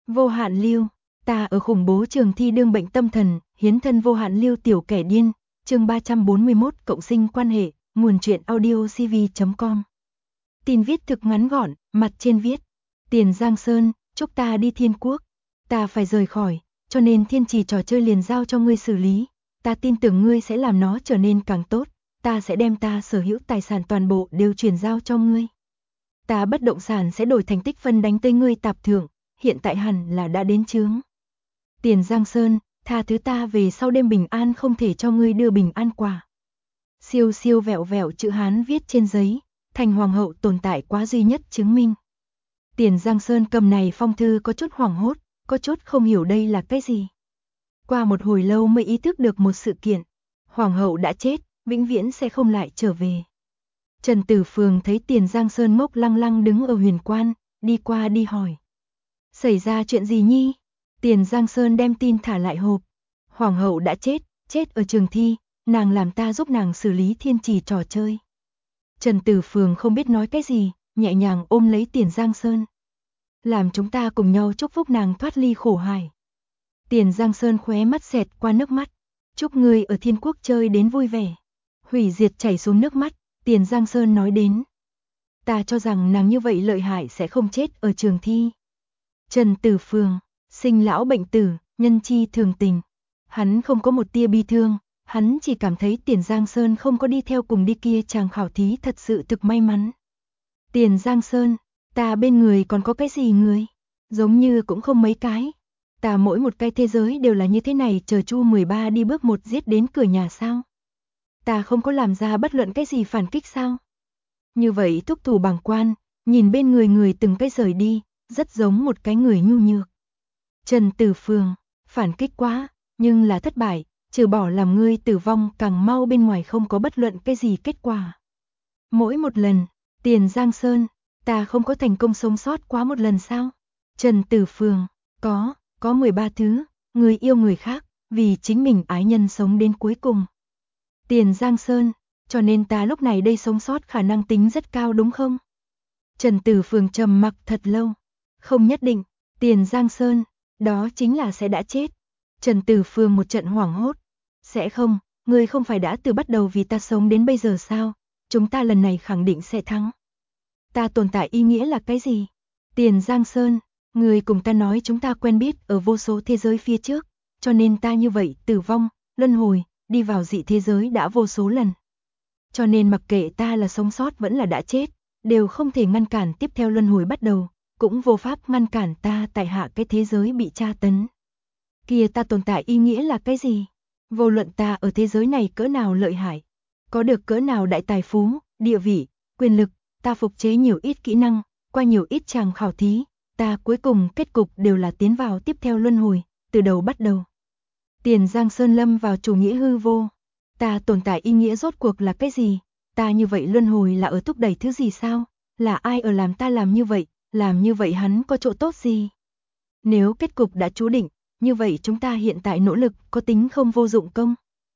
Vô hạn lưu, ta ở khủng bố trường thi đương bệnh tâm thần, hiến thân vô hạn lưu tiểu kẻ điên, chương 341 cộng sinh quan hệ, nguồn truyện audio cv.com. Tin viết thực ngắn gọn, mặt trên viết: Tiền Giang Sơn, chúc ta đi thiên quốc. Ta phải rời khỏi, cho nên thiên trì trò chơi liền giao cho ngươi xử lý. Ta tin tưởng ngươi sẽ làm nó trở nên càng tốt. Ta sẽ đem ta sở hữu tài sản toàn bộ đều chuyển giao cho ngươi. Ta bất động sản sẽ đổi thành tích phân đánh tới ngươi tạp thưởng, hiện tại hẳn là đã đến chướng. Tiền Giang Sơn, tha thứ ta về sau đêm bình an không thể cho ngươi đưa bình an quả. Siêu siêu vẹo vẹo chữ Hán viết trên giấy, thành hoàng hậu tồn tại quá duy nhất chứng minh. Tiền Giang Sơn cầm này phong thư có chút hoảng hốt, có chút không hiểu đây là cái gì. Qua một hồi lâu mới ý thức được một sự kiện, hoàng hậu đã chết, vĩnh viễn sẽ không lại trở về. Trần Tử Phường thấy Tiền Giang Sơn ngốc lăng lăng đứng ở huyền quan, đi qua đi hỏi. Xảy ra chuyện gì nhi? Tiền Giang Sơn đem tin thả lại hộp. Hoàng hậu đã chết, chết ở trường thi, nàng làm ta giúp nàng xử lý thiên trì trò chơi. Trần Tử Phường không biết nói cái gì, nhẹ nhàng ôm lấy Tiền Giang Sơn. Làm chúng ta cùng nhau chúc phúc nàng thoát ly khổ hải. Tiền Giang Sơn khóe mắt xẹt qua nước mắt. Chúc ngươi ở thiên quốc chơi đến vui vẻ. Hủy diệt chảy xuống nước mắt, Tiền Giang Sơn nói đến. Ta cho rằng nàng như vậy lợi hại sẽ không chết ở trường thi. Trần Tử Phường, sinh lão bệnh tử, nhân chi thường tình. Hắn không có một tia bi thương, hắn chỉ cảm thấy Tiền Giang Sơn không có đi theo cùng đi kia chàng khảo thí thật sự thực may mắn. Tiền Giang Sơn, ta bên người còn có cái gì người? Giống như cũng không mấy cái. Ta mỗi một cái thế giới đều là như thế này, chờ Chu 13 đi bước một giết đến cửa nhà sao? Ta không có làm ra bất luận cái gì phản kích sao? Như vậy thúc thủ bàng quan, nhìn bên người người từng cái rời đi, rất giống một cái người nhu nhược. Trần Tử Phường, phản kích quá, nhưng là thất bại, trừ bỏ làm ngươi tử vong càng mau bên ngoài không có bất luận cái gì kết quả. Mỗi một lần, Tiền Giang Sơn, ta không có thành công sống sót quá một lần sao? Trần Tử Phường, có 13 thứ, người yêu người khác, vì chính mình ái nhân sống đến cuối cùng. Tiền Giang Sơn, cho nên ta lúc này đây sống sót khả năng tính rất cao đúng không? Trần Tử Phường trầm mặc thật lâu. Không nhất định, Tiền Giang Sơn, đó chính là sẽ đã chết. Trần Tử Phường một trận hoảng hốt. Sẽ không, ngươi không phải đã từ bắt đầu vì ta sống đến bây giờ sao? Chúng ta lần này khẳng định sẽ thắng. Ta tồn tại ý nghĩa là cái gì? Tiền Giang Sơn, người cùng ta nói chúng ta quen biết ở vô số thế giới phía trước, cho nên ta như vậy tử vong, luân hồi, đi vào dị thế giới đã vô số lần. Cho nên mặc kệ ta là sống sót vẫn là đã chết, đều không thể ngăn cản tiếp theo luân hồi bắt đầu, cũng vô pháp ngăn cản ta tại hạ cái thế giới bị tra tấn. Kia ta tồn tại ý nghĩa là cái gì? Vô luận ta ở thế giới này cỡ nào lợi hại, có được cỡ nào đại tài phú, địa vị, quyền lực, ta phục chế nhiều ít kỹ năng, qua nhiều ít tràng khảo thí, ta cuối cùng kết cục đều là tiến vào tiếp theo luân hồi, từ đầu bắt đầu. Tiền Giang Sơn lâm vào chủ nghĩa hư vô. Ta tồn tại ý nghĩa rốt cuộc là cái gì? Ta như vậy luân hồi là ở thúc đẩy thứ gì sao? Là ai ở làm ta làm như vậy hắn có chỗ tốt gì? Nếu kết cục đã chú định, như vậy chúng ta hiện tại nỗ lực có tính không vô dụng công?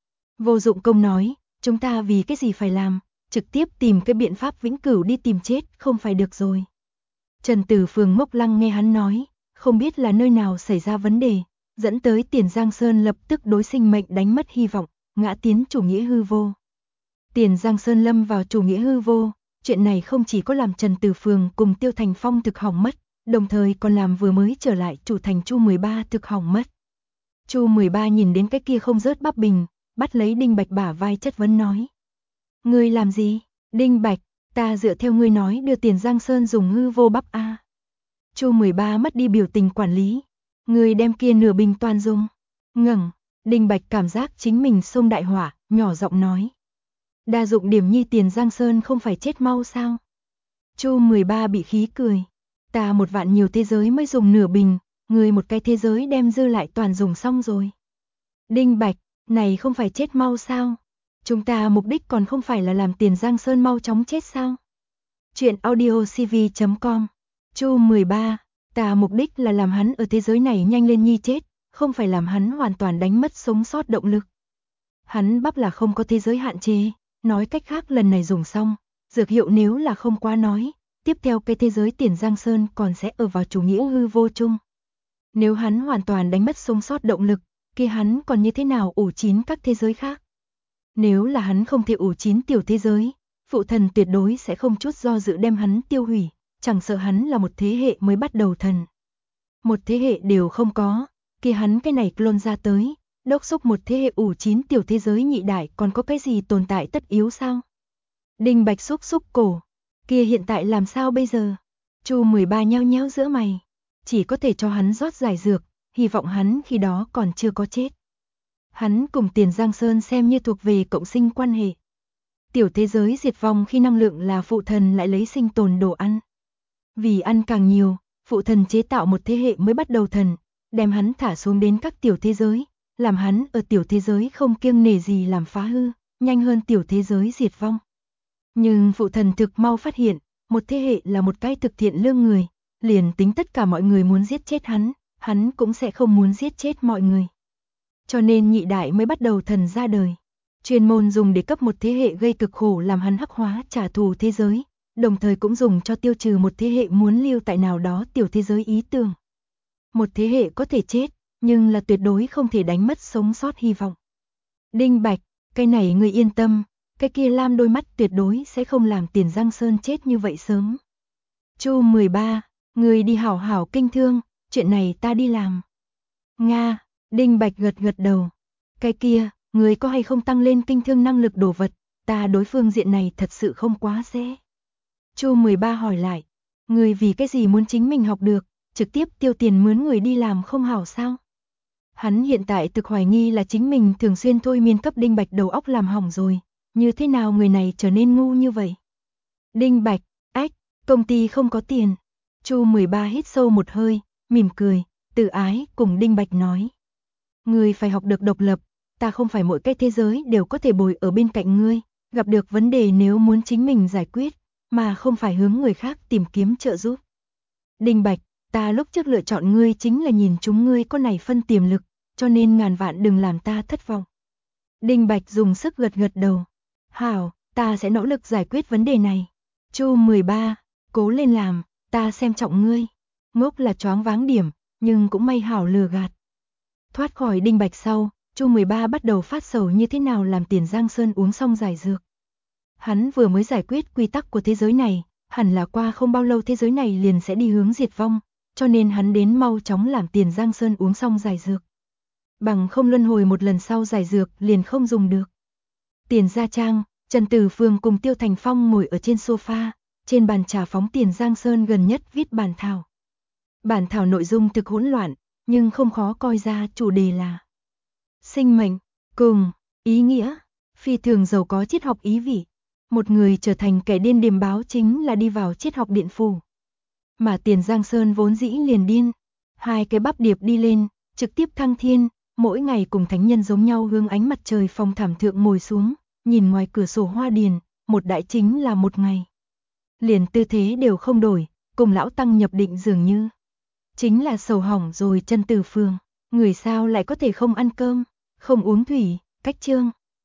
Vô dụng công nói, chúng ta vì cái gì phải làm? Trực tiếp tìm cái biện pháp vĩnh cửu đi tìm chết không phải được rồi. Trần Tử Phường ngốc lăng nghe hắn nói, không biết là nơi nào xảy ra vấn đề, dẫn tới Tiền Giang Sơn lập tức đối sinh mệnh đánh mất hy vọng, ngã tiến chủ nghĩa hư vô. Tiền Giang Sơn lâm vào chủ nghĩa hư vô, chuyện này không chỉ có làm Trần Tử Phường cùng Tiêu Thành Phong thực hỏng mất, đồng thời còn làm vừa mới trở lại chủ thành Chu 13 thực hỏng mất. Chu 13 nhìn đến cái kia không rớt bắp bình, bắt lấy Đinh Bạch bả vai chất vấn nói. Ngươi làm gì? Đinh Bạch, ta dựa theo ngươi nói đưa Tiền Giang Sơn dùng hư vô bắp a. Chu 13 mất đi biểu tình quản lý. Ngươi đem kia nửa bình toàn dùng. Ngẩng, Đinh Bạch cảm giác chính mình xông đại hỏa, nhỏ giọng nói. Đa dụng điểm nhi Tiền Giang Sơn không phải chết mau sao? Chu 13 bị khí cười. Ta một vạn nhiều thế giới mới dùng nửa bình, ngươi một cái thế giới đem dư lại toàn dùng xong rồi. Đinh Bạch, này không phải chết mau sao? Chúng ta mục đích còn không phải là làm Tiền Giang Sơn mau chóng chết sao? Chuyện audio cv.com. Chu 13, ta mục đích là làm hắn ở thế giới này nhanh lên nhi chết, không phải làm hắn hoàn toàn đánh mất sống sót động lực. Hắn bắp là không có thế giới hạn chế, nói cách khác lần này dùng xong, dược hiệu nếu là không quá nói, tiếp theo cái thế giới Tiền Giang Sơn còn sẽ ở vào chủ nghĩa hư vô chung. Nếu hắn hoàn toàn đánh mất sống sót động lực, kia hắn còn như thế nào ủ chín các thế giới khác? Nếu là hắn không thể ủ chín tiểu thế giới, phụ thần tuyệt đối sẽ không chút do dự đem hắn tiêu hủy, chẳng sợ hắn là một thế hệ mới bắt đầu thần. Một thế hệ đều không có, kia hắn cái này clone ra tới, đốc thúc một thế hệ ủ chín tiểu thế giới nhị đại còn có cái gì tồn tại tất yếu sao? Đinh Bạch xúc xúc cổ, kia hiện tại làm sao bây giờ? Chu 13 nheo nheo giữa mày, chỉ có thể cho hắn rót giải dược, hy vọng hắn khi đó còn chưa có chết. Hắn cùng Tiền Giang Sơn xem như thuộc về cộng sinh quan hệ. Tiểu thế giới diệt vong khi năng lượng là phụ thần lại lấy sinh tồn đồ ăn. Vì ăn càng nhiều, phụ thần chế tạo một thế hệ mới bắt đầu thần, đem hắn thả xuống đến các tiểu thế giới, làm hắn ở tiểu thế giới không kiêng nể gì làm phá hư, nhanh hơn tiểu thế giới diệt vong. Nhưng phụ thần thực mau phát hiện, một thế hệ là một cái thực thiện lương người, liền tính tất cả mọi người muốn giết chết hắn cũng sẽ không muốn giết chết mọi người. Cho nên nhị đại mới bắt đầu thần ra đời, chuyên môn dùng để cấp một thế hệ gây cực khổ làm hắn hắc hóa trả thù thế giới, đồng thời cũng dùng cho tiêu trừ một thế hệ muốn lưu tại nào đó tiểu thế giới ý tưởng. Một thế hệ có thể chết, nhưng là tuyệt đối không thể đánh mất sống sót hy vọng. Đinh Bạch, cái này người yên tâm, cái kia lam đôi mắt tuyệt đối sẽ không làm Tiền Giang Sơn chết như vậy sớm. Chu 13, người đi hảo hảo kinh thương, chuyện này ta đi làm. Nga, Đinh Bạch gật gật đầu. Cái kia, người có hay không tăng lên kinh thương năng lực đồ vật, ta đối phương diện này thật sự không quá dễ. Chu 13 hỏi lại, người vì cái gì muốn chính mình học được, trực tiếp tiêu tiền mướn người đi làm không hảo sao? Hắn hiện tại thực hoài nghi là chính mình thường xuyên thôi miên cấp Đinh Bạch đầu óc làm hỏng rồi, như thế nào người này trở nên ngu như vậy? Đinh Bạch, ách, công ty không có tiền. Chu 13 hít sâu một hơi, mỉm cười, tự ái cùng Đinh Bạch nói. Ngươi phải học được độc lập, ta không phải mỗi cái thế giới đều có thể bồi ở bên cạnh ngươi, gặp được vấn đề nếu muốn chính mình giải quyết, mà không phải hướng người khác tìm kiếm trợ giúp. Đinh Bạch, ta lúc trước lựa chọn ngươi chính là nhìn chúng ngươi có này phân tiềm lực, cho nên ngàn vạn đừng làm ta thất vọng. Đinh Bạch dùng sức gật gật đầu. Hảo, ta sẽ nỗ lực giải quyết vấn đề này. Chu 13, cố lên làm, ta xem trọng ngươi. Ngốc là choáng váng điểm, nhưng cũng may hảo lừa gạt. Thoát khỏi Đinh Bạch sau, Chu 13 bắt đầu phát sầu như thế nào làm Tiền Giang Sơn uống xong giải dược. Hắn vừa mới giải quyết quy tắc của thế giới này, hẳn là qua không bao lâu thế giới này liền sẽ đi hướng diệt vong, cho nên hắn đến mau chóng làm Tiền Giang Sơn uống xong giải dược. Bằng không luân hồi một lần sau giải dược liền không dùng được. Tiền Gia Trang, Trần Tử Phương cùng Tiêu Thành Phong ngồi ở trên sofa, trên bàn trà phóng Tiền Giang Sơn gần nhất viết bản thảo. Bản thảo nội dung thực hỗn loạn, nhưng không khó coi ra chủ đề là sinh mệnh, cùng, ý nghĩa, phi thường giàu có triết học ý vị. Một người trở thành kẻ điên điềm báo chính là đi vào triết học điện phủ. Mà Tiền Giang Sơn vốn dĩ liền điên, hai cái bắp điệp đi lên, trực tiếp thăng thiên, mỗi ngày cùng thánh nhân giống nhau hướng ánh mặt trời phòng thảm thượng ngồi xuống, nhìn ngoài cửa sổ hoa điền, một đại chính là một ngày. Liền tư thế đều không đổi, cùng lão tăng nhập định dường như. Chính là sầu hỏng rồi Trần Tử Phương, người sao lại có thể không ăn cơm, không uống thủy, cách chương.